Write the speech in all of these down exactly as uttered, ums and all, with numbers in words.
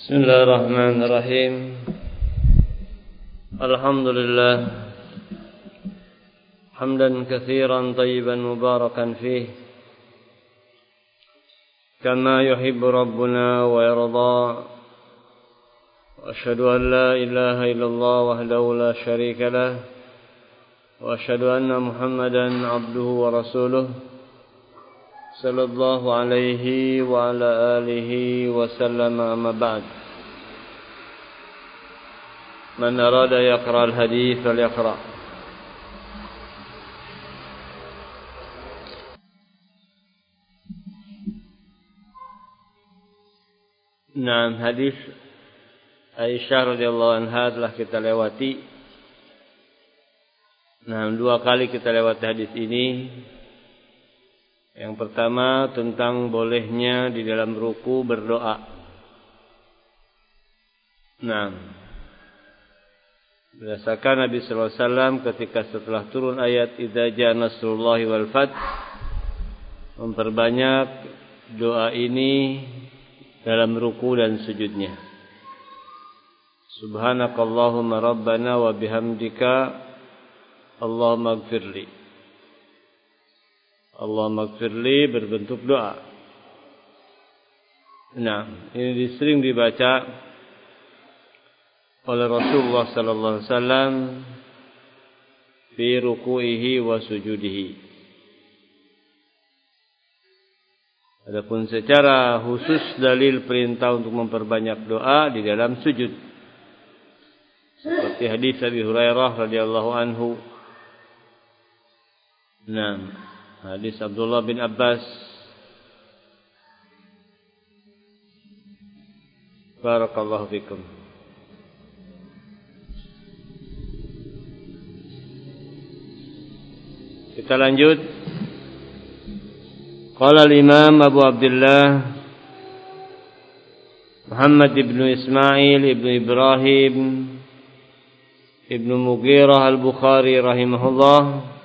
Bismillahirrahmanirrahim. Alhamdulillah hamdan katsiran tayyiban mubarakan fih kama yuhibbu rabbuna wa yarda. Wa asyhadu an la ilaha illallah wahdahu la syarika lah wa asyhadu anna Muhammadan abduhu wa rasuluh sallallahu alaihi wa ala alihi wa sallama amma ba'd. Man arada yaqra al-hadith falyaqra. Nah, hadis Aisyah radhiyallahu anha telah kita lewati. Nah, dua kali kita lewati hadis ini. Yang pertama tentang bolehnya di dalam ruku berdoa. Nah, berdasarkan Nabi sallallahu alaihi wasallam ketika setelah turun ayat idza jaa nasrullahi wal fath, memperbanyak doa ini dalam ruku dan sujudnya. Subhanakallahumma rabbana wa bihamdika Allahumma ighfirli. Allahumma ighfirli berbentuk doa. Nah, ini sering dibaca oleh Rasulullah sallallahu alaihi wasallam fi ruku'ihi wa sujudihi. Adapun secara khusus dalil perintah untuk memperbanyak doa di dalam sujud. Seperti hadis Abi Hurairah radhiyallahu anhu. Nah, hadis Abdullah bin Abbas. Barakallahu fikum. Kita lanjut. Qala al-Imam Abu Abdullah Muhammad ibn Ismail ibn Ibrahim ibn Mughirah al-Bukhari rahimahullah.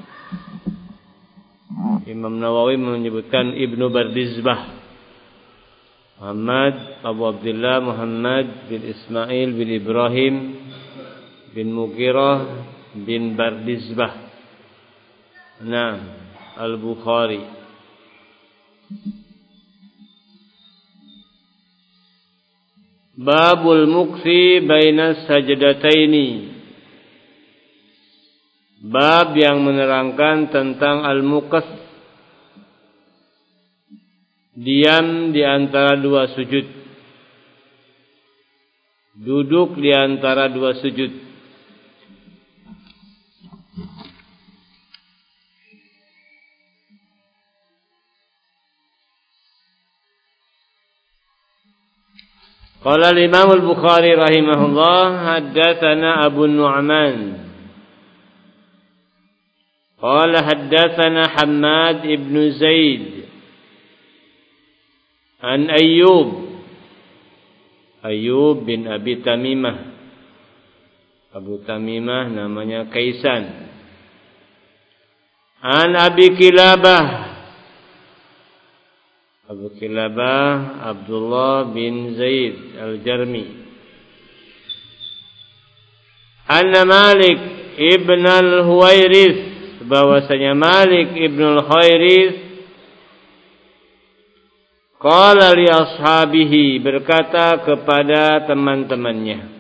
Imam Nawawi menyebutkan Ibnu Bardizbah. Muhammad Abu Abdullah Muhammad bin Ismail bin Ibrahim bin Mughirah bin Bardizbah. Nah, Al-Bukhari. Babul mukfi baina sajdataini. Bab yang menerangkan tentang al-muqath, diam di antara dua sujud, duduk di antara dua sujud. Qala al-Imam al-Bukhari rahimahullah haddatsana Abu Nu'man qala haddatsana Hammad ibn Zaid an Ayyub Ayyub bin Abi Tamimah. Abu Tamimah namanya Kaisan. An Abi Kilabah Abu Kilabah Abdullah bin Zaid al-Jarmi. Anna Malik ibn al-Huwairith, bahwasanya Malik ibn al-Huwairith qala li ashabihi, berkata kepada teman-temannya.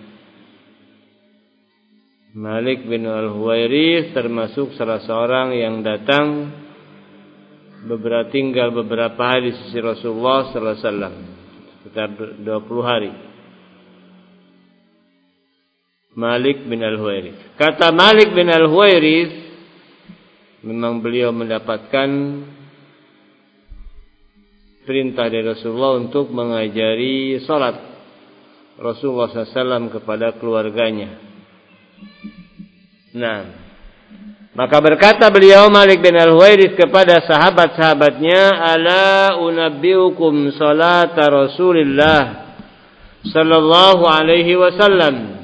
Malik bin al-Huwairith termasuk salah seorang yang datang beberapa tinggal beberapa hari di sisi Rasulullah sallallahu alaihi wasallam, sekitar dua puluh hari. Malik bin al-Huwairith. Kata Malik bin al-Huwairith, memang beliau mendapatkan perintah dari Rasulullah untuk mengajari salat Rasulullah sallallahu alaihi wasallam kepada keluarganya. Nah, maka berkata beliau Malik bin al-Huwairith kepada sahabat-sahabatnya, ala unabbiukum salata Rasulillah sallallahu alaihi wasallam.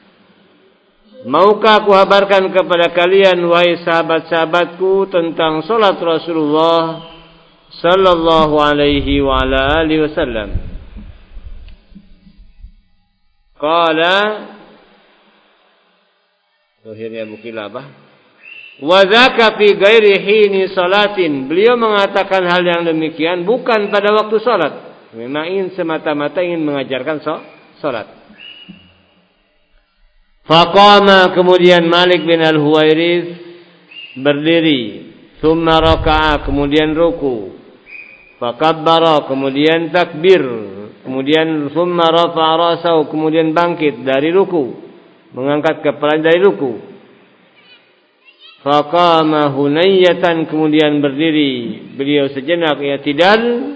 Maukah aku kabarkan kepada kalian wahai sahabat-sahabatku tentang salat Rasulullah sallallahu alaihi wa ala alihi wasallam. Qala Akhirnya Abu Kilabah wa dzaka fi ghairi hini salatin. Beliau mengatakan hal yang demikian bukan pada waktu salat. Memang ingin semata-mata ingin mengajarkan salat. Faqama, kemudian Malik bin Al-Huwairits berdiri, thumma raka'a, kemudian ruku, fakabbara, kemudian takbir, kemudian thumma rafa'a ra'sahu, kemudian bangkit dari ruku, mengangkat kepala dari ruku. Faqama hunayyatan, kemudian berdiri beliau sejenak i'tidal.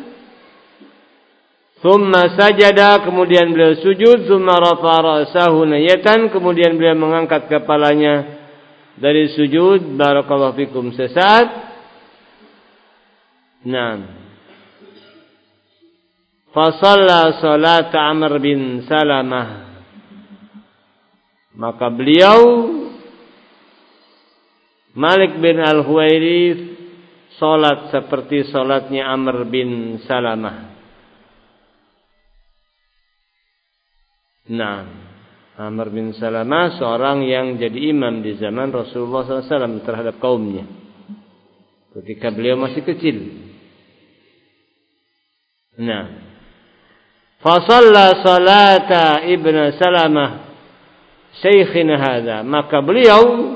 Thumma sajada, kemudian beliau sujud. Thumma rafa'a ra'sahu hunayyatan, kemudian beliau mengangkat kepalanya dari sujud. Barakallahu fikum, sesaat. Naam. Fa shalla salat Amr bin Salamah, maka beliau Malik bin Al-Huwairits salat seperti salatnya Amr bin Salamah. Nah, Amr bin Salamah seorang yang jadi imam di zaman Rasulullah shallallahu alaihi wasallam terhadap kaumnya ketika beliau masih kecil. Nah, fa shalla salata ibnu Salamah syekhina hadza, maka beliau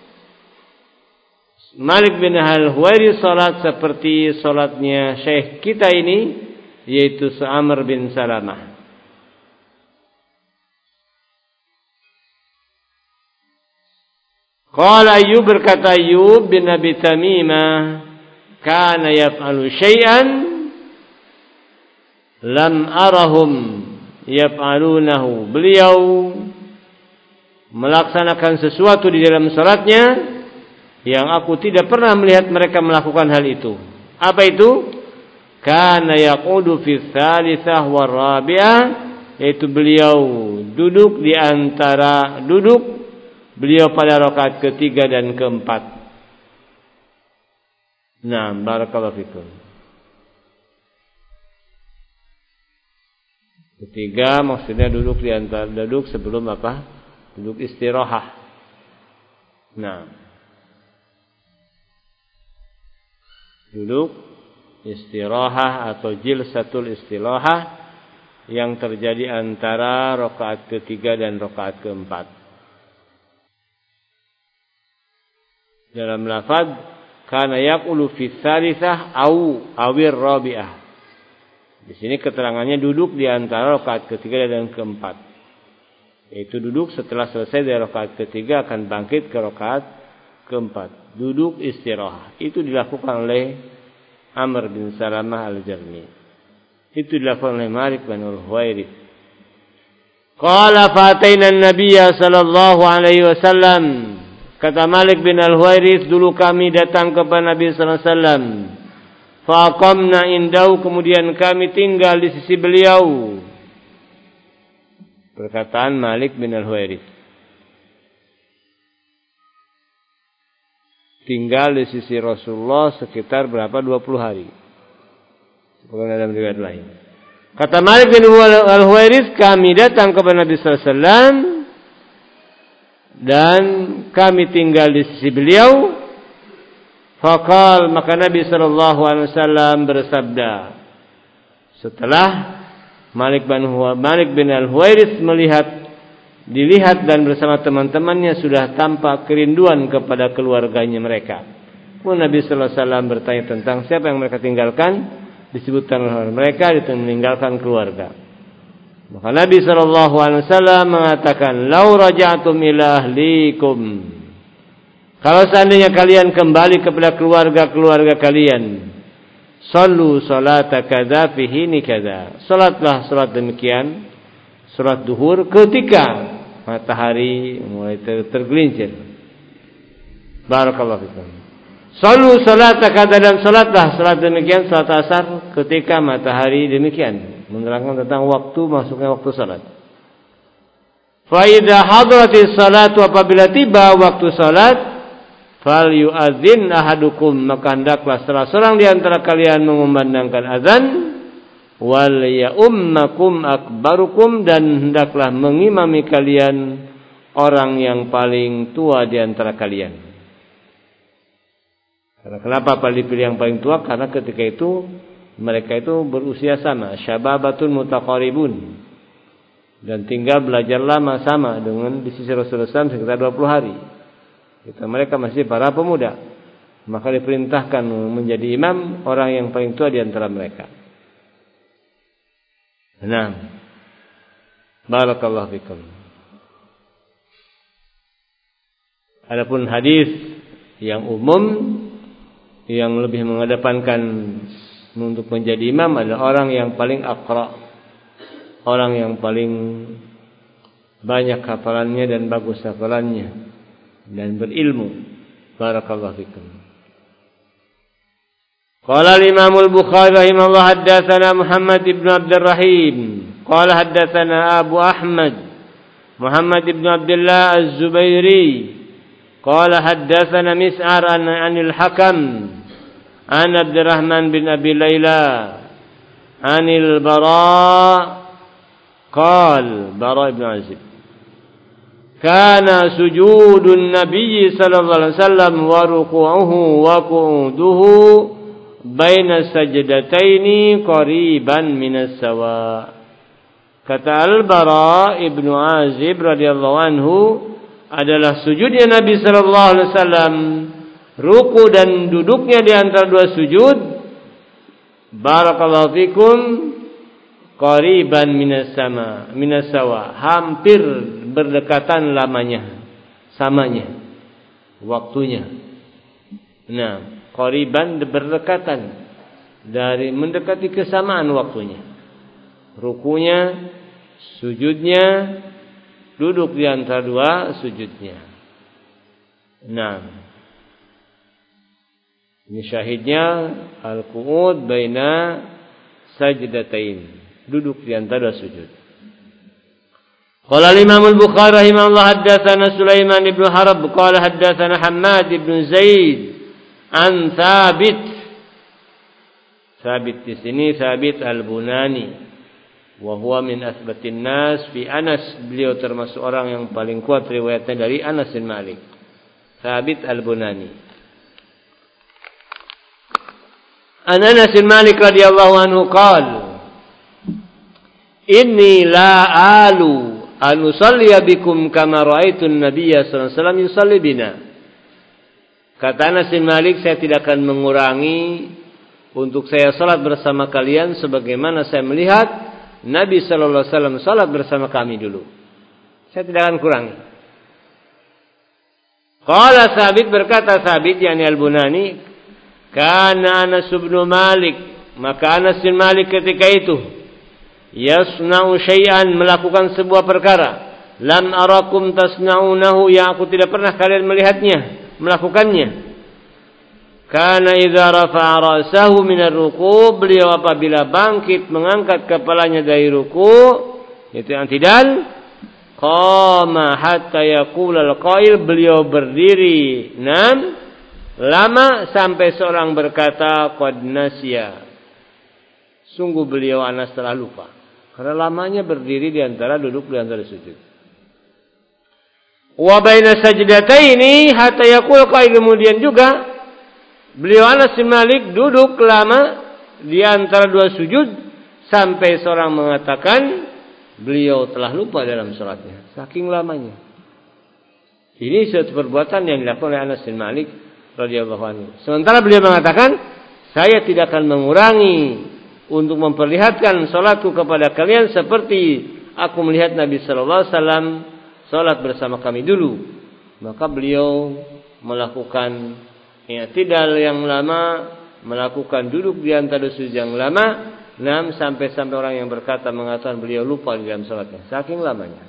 Malik bin Al-Huwairits salat seperti salatnya syekh kita ini, yaitu Amr bin Salamah. Qala Ayyub, berkata Ayyub bin Abi Tamimah, kana yaf'alu syai'an lam arahum yaf'alunahu. Beliau melaksanakan sesuatu di dalam salatnya yang aku tidak pernah melihat mereka melakukan hal itu. Apa itu? Kana yaqudu fi tsalitsah war rabi'ah, yaitu beliau duduk di antara duduk beliau pada rakaat ketiga dan keempat. Nah, barakallahu fikum. Ketiga maksudnya duduk di antara duduk sebelum apa? Duduk istirahat. Nah, duduk istirahat atau jilsatul istirahah yang terjadi antara rakaat ketiga dan rakaat keempat. Dalam lafaz kana yaqulu fi tsalitsah au awir rabi'ah. Di sini keterangannya duduk di antara rakaat ketiga dan keempat. Yaitu duduk setelah selesai dari rakaat ketiga akan bangkit ke rakaat keempat. Duduk istirahat. Itu dilakukan oleh Amr bin Salamah al-Jarmi. Itu dilakukan oleh Malik bin Al-Huwairits. Qala fataina an-nabiyya sallallahu alaihi wasallam. Kata Malik bin Al-Huwairits, dulu kami datang kepada Nabi sallallahu alaihi wasallam. Faqamna indahu, kemudian kami tinggal di sisi beliau. Perkataan Malik bin Al-Huwairits. Tinggal di sisi Rasulullah sekitar berapa? dua puluh hari. Bukan dalam riwayat lain. Kata Malik bin Al-Huwairits, kami datang kepada Nabi sallallahu alaihi wasallam dan kami tinggal di sisi beliau. Faqal, maka Nabi sallallahu alaihi wasallam bersabda, setelah Malik bin Malik bin Al-Huwairits melihat dilihat dan bersama teman-temannya sudah tampak kerinduan kepada keluarganya mereka. Pun Nabi sallallahu alaihi wasallam bertanya tentang siapa yang mereka tinggalkan, disebutkan oleh mereka itu meninggalkan keluarga. Maka Nabi sallallahu alaihi wasallam mengatakan, "Lau raja'tum ila ahlikum." Kalau seandainya kalian kembali kepada keluarga-keluarga kalian, sallu salata kadza fi hini kadza. Salatlah salat demikian, salat duhur ketika matahari mulai ter- tergelincir. Barakallahu fikum. Sallu salata kadza, dan salatlah salat demikian, salat asar ketika matahari demikian. Menerangkan tentang waktu masuknya waktu salat. Fa idza hadratis salatu, apabila tiba waktu salat, fal yu'adzin ahadukum, maka hendaklah salah seorang di antara kalian mengumandangkan azan. wal ya'ummakum akbarukum, dan hendaklah mengimami kalian orang yang paling tua di antara kalian. Karena kenapa dipilih yang paling tua? Karena ketika itu mereka itu berusia sama, syababatun mutaqaribun, dan tinggal belajar lama sama dengan di sisi Rasulullah shallallahu alaihi wasallam sekitar dua puluh hari. Kita mereka masih para pemuda, maka diperintahkan menjadi imam orang yang paling tua di antara mereka. Nah, barakallahu fikum. Adapun hadis yang umum yang lebih mengedepankan untuk menjadi imam adalah orang yang paling aqra, orang yang paling banyak hafalannya dan bagus hafalannya dan berilmu. Barakallahu fikum. Qala al-Imam al-Bukhari rahimahullah haddatsana Muhammad ibn Abdul Rahim qala haddatsana Abu Ahmad Muhammad ibn Abdullah Az-Zubairi qala haddatsana Mis'ar an anil Hakam an Abdurrahman bin Abi Layla anil Bara qala Bara ibn Azib kana sujudun Nabi sallallahu alaihi wasallam wa ruku'uhu wa qu'uduhu baina sajdataini qariban minas sawa. Kata Al-Bara ibnu Azib radhiyallahu anhu, adalah sujudnya Nabi sallallahu alaihi wasallam, ruku dan duduknya di antara dua sujud, barakallahu fikum, qariban minas sama minas sawa, hampir berdekatan lamanya, samanya waktunya. Nah, qariban berdekatan, dari mendekati kesamaan waktunya. Rukunya, sujudnya, duduk di antara dua sujudnya. Nah, ini syahidnya al-qu'ud baina sajdatain, duduk di antara dua sujud. Qala al-Imam al-Bukhari rahimahullah haddatsana Sulaiman ibn Harb qala haddatsana Hammad ibn Zaid an Thabit. Thabit di sini Thabit al-Bunani, wa huwa min asbatin nas fi Anas, beliau termasuk orang yang paling kuat riwayatnya dari Anas bin Malik. Thabit al-Bunani. An Anas bin Malik radhiyallahu anhu qala, inni la alu an usalli bikum kama ra'aitu an-nabiyya sallallahu alaihi wasallam yusalli bina. Kata Anas bin Malik, saya tidak akan mengurangi untuk saya salat bersama kalian sebagaimana saya melihat Nabi sallallahu alaihi wasallam salat bersama kami dulu. Saya tidak akan kurangi. Qala Thabit, berkata Thabit yakni Al-Bunani, kana Anas bin Malik, maka Anas bin Malik ketika itu yasna'u syai'an, melakukan sebuah perkara, lam arakum tasna'unahu, yang aku tidak pernah kalian melihatnya melakukannya. Kana idza rafa'a ra'sahu minar ruku', beliau apabila bangkit mengangkat kepalanya dari ruku, itu yang tidak, qama hatta yaqula al-qail, beliau berdiri enam lama sampai seorang berkata qad nasiya, sungguh beliau Anas telah lupa. Karena lamanya berdiri di antara duduk di antara sujud. Wa baina sajdataini hatta yaqul qail, kemudian juga beliau Anas bin Malik duduk lama di antara dua sujud sampai seorang mengatakan beliau telah lupa dalam salatnya, saking lamanya. Ini suatu perbuatan yang dilakukan oleh Anas bin Malik radhiyallahu anhu. Sementara beliau mengatakan, saya tidak akan mengurangi untuk memperlihatkan salatku kepada kalian seperti aku melihat Nabi sallallahu alaihi wasallam salat bersama kami dulu. Maka beliau melakukan i'tidal yang lama, melakukan duduk di antara sujud yang lama, enam sampai-sampai orang yang berkata mengatakan beliau lupa di dalam salatnya, saking lamanya.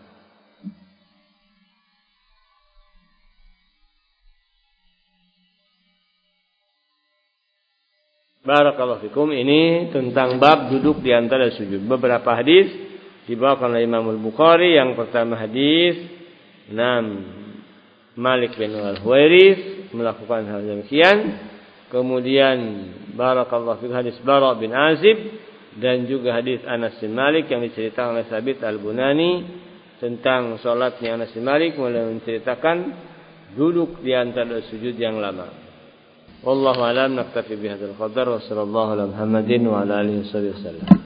Barakallahu fikum. Ini tentang bab duduk di antara sujud. Beberapa hadis dibawakan oleh Imam Al-Bukhari. Yang pertama hadis enam, Malik bin Al-Huwairits melakukan hal demikian. Kemudian barakallahu fikum hadis Bara bin Azib dan juga hadis Anas bin Malik yang diceritakan oleh Sabit Al-Bunani tentang salatnya Anas bin Malik, mulai menceritakan duduk di antara sujud yang lama. Wallahu a'lam, naktafi bihadzal qadar wa sallallahu ala Muhammadin wa ala alihi wasallam.